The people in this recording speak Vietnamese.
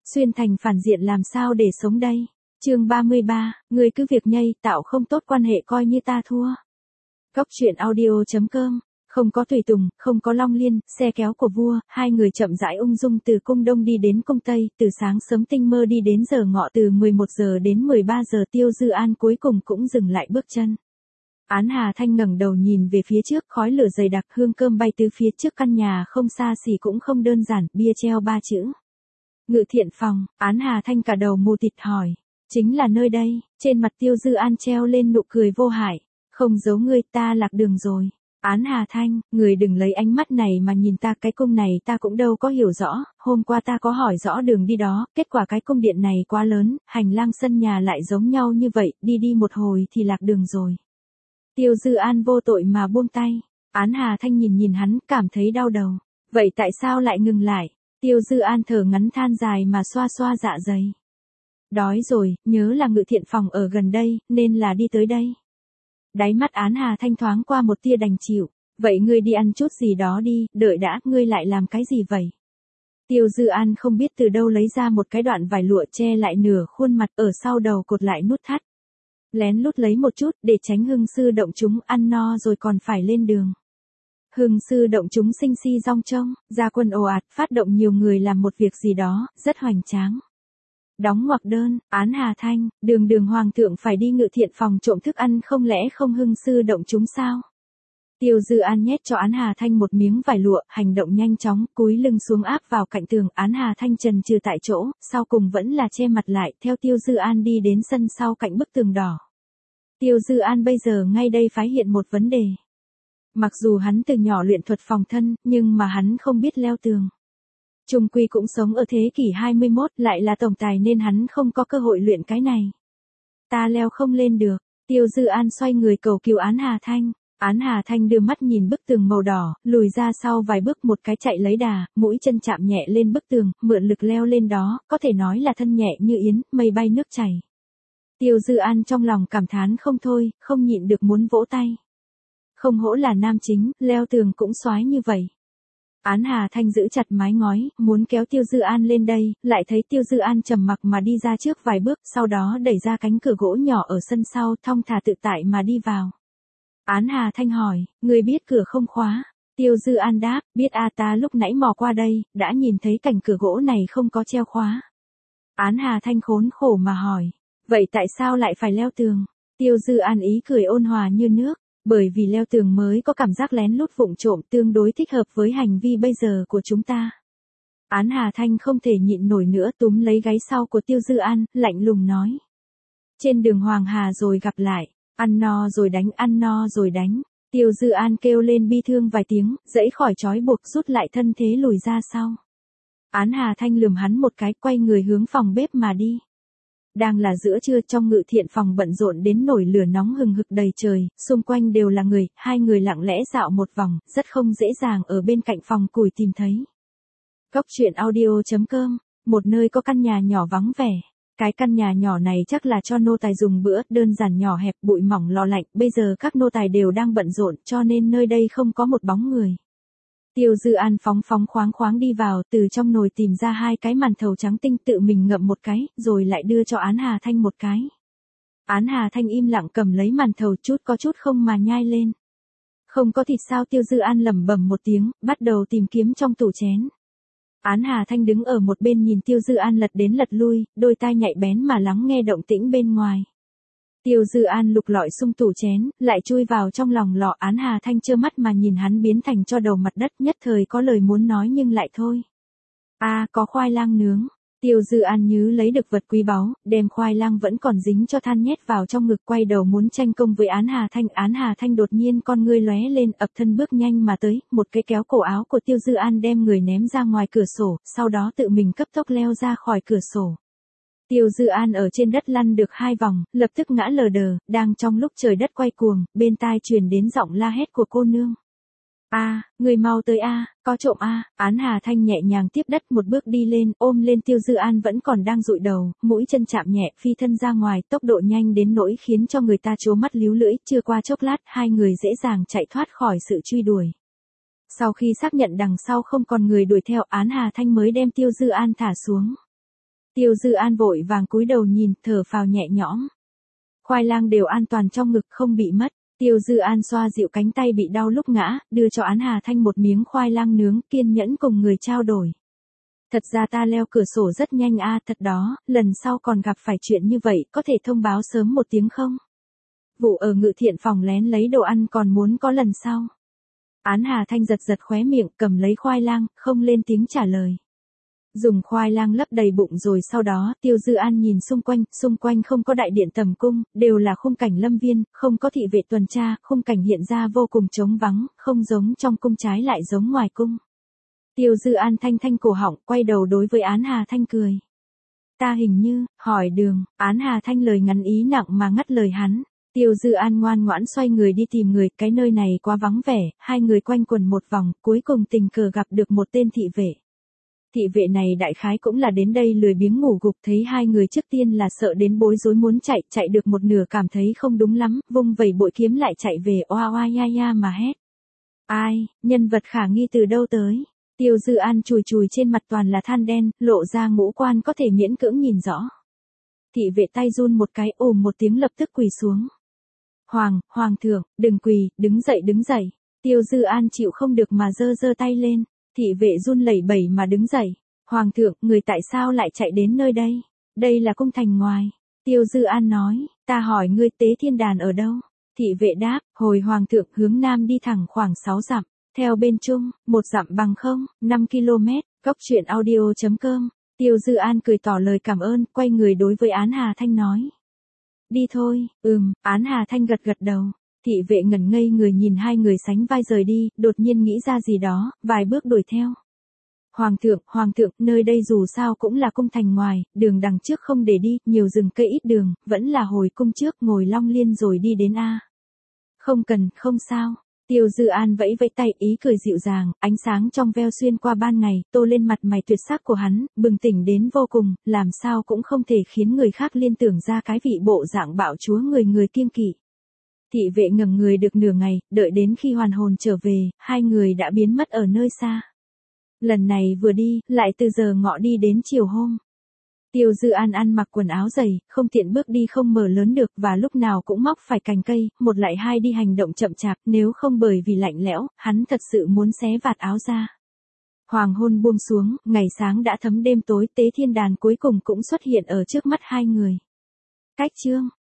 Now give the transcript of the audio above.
Xuyên thành phản diện làm sao để sống đây? Chương 33, người cứ việc nhây, tạo không tốt quan hệ coi như ta thua. Cốc truyện audio.com. Không có tùy tùng, không có long liên, xe kéo của vua, hai người chậm rãi ung dung từ cung đông đi đến cung tây, từ sáng sớm tinh mơ đi đến giờ ngọ, từ 11 giờ đến 13 giờ. Tiêu Dư An cuối cùng cũng dừng lại bước chân. Án Hà Thanh ngẩng đầu nhìn về phía trước, khói lửa dày đặc, hương cơm bay tứ phía trước căn nhà không xa xỉ cũng không đơn giản, bia treo 3 chữ. Ngự thiện phòng. Án Hà Thanh cả đầu mù tịt hỏi. Chính là nơi đây. Trên mặt Tiêu Dư An treo lên nụ cười vô hại. Không giấu ngươi, ta lạc đường rồi. Án Hà Thanh, người đừng lấy ánh mắt này mà nhìn ta, cái cung này ta cũng đâu có hiểu rõ, hôm qua ta có hỏi rõ đường đi đó, kết quả cái cung điện này quá lớn, hành lang sân nhà lại giống nhau như vậy, đi một hồi thì lạc đường rồi. Tiêu Dư An vô tội mà buông tay. Án Hà Thanh nhìn hắn, cảm thấy đau đầu. Vậy tại sao lại ngừng lại? Tiêu Dư An thở ngắn than dài mà xoa xoa dạ dày. Đói rồi, nhớ là ngự thiện phòng ở gần đây, nên là đi tới đây. Đáy mắt Án Hà Thanh thoáng qua một tia đành chịu. Vậy ngươi đi ăn chút gì đó đi, đợi đã, ngươi lại làm cái gì vậy? Tiêu Dư An không biết từ đâu lấy ra một cái đoạn vải lụa che lại nửa khuôn mặt, ở sau đầu cột lại nút thắt. Lén lút lấy một chút để tránh hưng sư động chúng, ăn no rồi còn phải lên đường. Hưng sư động chúng sinh si rong trông, ra quân ồ ạt, phát động nhiều người làm một việc gì đó, rất hoành tráng. Đóng ngoặc đơn. Án Hà Thanh, đường hoàng thượng phải đi ngự thiện phòng trộm thức ăn, không lẽ không hưng sư động chúng sao? Tiêu Dư An nhét cho Án Hà Thanh một miếng vải lụa, hành động nhanh chóng, cúi lưng xuống áp vào cạnh tường. Án Hà Thanh trần trừ tại chỗ, sau cùng vẫn là che mặt lại, theo Tiêu Dư An đi đến sân sau cạnh bức tường đỏ. Tiêu Dư An bây giờ ngay đây phái hiện một vấn đề. Mặc dù hắn từ nhỏ luyện thuật phòng thân, nhưng mà hắn không biết leo tường. Trung quy cũng sống ở thế kỷ 21, lại là tổng tài nên hắn không có cơ hội luyện cái này. Ta leo không lên được. Tiêu Dư An xoay người cầu cứu Án Hà Thanh. Án Hà Thanh đưa mắt nhìn bức tường màu đỏ, lùi ra sau vài bước một cái chạy lấy đà, mũi chân chạm nhẹ lên bức tường, mượn lực leo lên đó, có thể nói là thân nhẹ như yến, mây bay nước chảy. Tiêu Dư An trong lòng cảm thán không thôi, không nhịn được muốn vỗ tay. Không hổ là nam chính, leo tường cũng xoái như vậy. Án Hà Thanh giữ chặt mái ngói, muốn kéo Tiêu Dư An lên đây, lại thấy Tiêu Dư An trầm mặc mà đi ra trước vài bước, sau đó đẩy ra cánh cửa gỗ nhỏ ở sân sau, thong thả tự tại mà đi vào. Án Hà Thanh hỏi, người biết cửa không khóa? Tiêu Dư An đáp, biết a, ta lúc nãy mò qua đây, đã nhìn thấy cạnh cửa gỗ này không có treo khóa. Án Hà Thanh khốn khổ mà hỏi, vậy tại sao lại phải leo tường? Tiêu Dư An ý cười ôn hòa như nước. Bởi vì leo tường mới có cảm giác lén lút vụng trộm, tương đối thích hợp với hành vi bây giờ của chúng ta. Án Hà Thanh không thể nhịn nổi nữa, túm lấy gáy sau của Tiêu Dư An, lạnh lùng nói. Trên đường Hoàng Hà rồi gặp lại, ăn no rồi đánh, ăn no rồi đánh. Tiêu Dư An kêu lên bi thương vài tiếng, giãy khỏi trói buộc, rút lại thân thế lùi ra sau. Án Hà Thanh lườm hắn một cái, quay người hướng phòng bếp mà đi. Đang là giữa trưa, trong ngự thiện phòng bận rộn đến nổi lửa nóng hừng hực đầy trời, xung quanh đều là người, hai người lặng lẽ dạo một vòng, rất không dễ dàng ở bên cạnh phòng củi tìm thấy. Cốc truyện audio.com, một nơi có căn nhà nhỏ vắng vẻ. Cái căn nhà nhỏ này chắc là cho nô tài dùng bữa, đơn giản nhỏ hẹp, bụi mỏng lò lạnh, bây giờ các nô tài đều đang bận rộn, cho nên nơi đây không có một bóng người. Tiêu Dư An phóng khoáng đi vào, từ trong nồi tìm ra hai cái màn thầu trắng tinh, tự mình ngậm một cái, rồi lại đưa cho Án Hà Thanh một cái. Án Hà Thanh im lặng cầm lấy màn thầu, có chút không mà nhai lên. Không có thịt sao? Tiêu Dư An lẩm bẩm một tiếng, bắt đầu tìm kiếm trong tủ chén. Án Hà Thanh đứng ở một bên nhìn Tiêu Dư An lật đến lật lui, đôi tai nhạy bén mà lắng nghe động tĩnh bên ngoài. Tiêu Dư An lục lọi xung tủ chén, lại chui vào trong lòng lọ. Án Hà Thanh trơ mắt mà nhìn hắn biến thành cho đầu mặt đất, nhất thời có lời muốn nói nhưng lại thôi. Có khoai lang nướng. Tiêu Dư An nhớ lấy được vật quý báu, đem khoai lang vẫn còn dính cho than nhét vào trong ngực, quay đầu muốn tranh công với Án Hà Thanh. Án Hà Thanh đột nhiên con ngươi lóe lên, ập thân bước nhanh mà tới, một cái kéo cổ áo của Tiêu Dư An đem người ném ra ngoài cửa sổ, sau đó tự mình cấp tốc leo ra khỏi cửa sổ. Tiêu Dư An ở trên đất lăn được 2 vòng, lập tức ngã lờ đờ, đang trong lúc trời đất quay cuồng, bên tai truyền đến giọng la hét của cô nương. Người mau tới có trộm Án Hà Thanh nhẹ nhàng tiếp đất một bước đi lên, ôm lên Tiêu Dư An vẫn còn đang dụi đầu, mũi chân chạm nhẹ, phi thân ra ngoài, tốc độ nhanh đến nỗi khiến cho người ta trố mắt líu lưỡi, chưa qua chốc lát, hai người dễ dàng chạy thoát khỏi sự truy đuổi. Sau khi xác nhận đằng sau không còn người đuổi theo, Án Hà Thanh mới đem Tiêu Dư An thả xuống. Tiêu Dư An vội vàng cúi đầu nhìn, thở phào nhẹ nhõm. Khoai lang đều an toàn trong ngực, không bị mất. Tiêu Dư An xoa dịu cánh tay bị đau lúc ngã, đưa cho Án Hà Thanh một miếng khoai lang nướng, kiên nhẫn cùng người trao đổi. Thật ra ta leo cửa sổ rất nhanh a, thật đó, lần sau còn gặp phải chuyện như vậy, có thể thông báo sớm một tiếng không? Vụ ở Ngự Thiện phòng lén lấy đồ ăn còn muốn có lần sau. Án Hà Thanh giật giật khóe miệng, cầm lấy khoai lang, không lên tiếng trả lời. Dùng khoai lang lấp đầy bụng rồi sau đó, Tiêu Dư An nhìn xung quanh không có đại điện tầm cung, đều là khung cảnh lâm viên, không có thị vệ tuần tra, khung cảnh hiện ra vô cùng trống vắng, không giống trong cung trái lại giống ngoài cung. Tiêu Dư An thanh cổ họng, quay đầu đối với Án Hà Thanh cười. Ta hình như, hỏi đường, Án Hà Thanh lời ngắn ý nặng mà ngắt lời hắn. Tiêu Dư An ngoan ngoãn xoay người đi tìm người, cái nơi này quá vắng vẻ, hai người quanh quẩn một vòng, cuối cùng tình cờ gặp được một tên thị vệ. Thị vệ này đại khái cũng là đến đây lười biếng ngủ gục, thấy hai người trước tiên là sợ đến bối rối muốn chạy được một nửa cảm thấy không đúng lắm, vung vẩy bội kiếm lại chạy về oa oa ya ya mà hét. Ai, nhân vật khả nghi từ đâu tới? Tiêu Dư An chùi trên mặt toàn là than đen, lộ ra ngũ quan có thể miễn cưỡng nhìn rõ. Thị vệ tay run một cái, một tiếng lập tức quỳ xuống. Hoàng thượng, đừng quỳ, đứng dậy. Tiêu Dư An chịu không được mà giơ tay lên. Thị vệ run lẩy bẩy mà đứng dậy. Hoàng thượng, người tại sao lại chạy đến nơi đây? Đây là cung thành ngoài. Tiêu Dư An nói, ta hỏi ngươi Tế Thiên Đàn ở đâu? Thị vệ đáp, hồi hoàng thượng hướng nam đi thẳng khoảng 6 dặm. Theo bên trung, 1 dặm bằng 5 km, goctruyện.audio.com. Tiêu Dư An cười tỏ lời cảm ơn, quay người đối với Án Hà Thanh nói. Đi thôi, Án Hà Thanh gật đầu. Thị vệ ngẩn ngây người nhìn hai người sánh vai rời đi, đột nhiên nghĩ ra gì đó, vài bước đuổi theo. Hoàng thượng, nơi đây dù sao cũng là cung thành ngoài, đường đằng trước không để đi, nhiều rừng cây ít đường, vẫn là hồi cung trước ngồi Long Liên rồi đi đến a. Không cần, không sao. Tiêu Dư An vẫy tay, ý cười dịu dàng, ánh sáng trong veo xuyên qua ban ngày, tô lên mặt mày tuyệt sắc của hắn, bừng tỉnh đến vô cùng, làm sao cũng không thể khiến người khác liên tưởng ra cái vị bộ dạng bạo chúa người kiêng kỵ. Thị vệ ngẩng người được nửa ngày, đợi đến khi hoàn hồn trở về, hai người đã biến mất ở nơi xa. Lần này vừa đi, lại từ giờ ngọ đi đến chiều hôm. Tiêu Dư An ăn mặc quần áo dày, không tiện bước đi không mở lớn được và lúc nào cũng móc phải cành cây, một lại hai đi hành động chậm chạp, nếu không bởi vì lạnh lẽo, hắn thật sự muốn xé vạt áo ra. Hoàng hôn buông xuống, ngày sáng đã thấm đêm tối, Tế Thiên Đàn cuối cùng cũng xuất hiện ở trước mắt hai người. Cách chương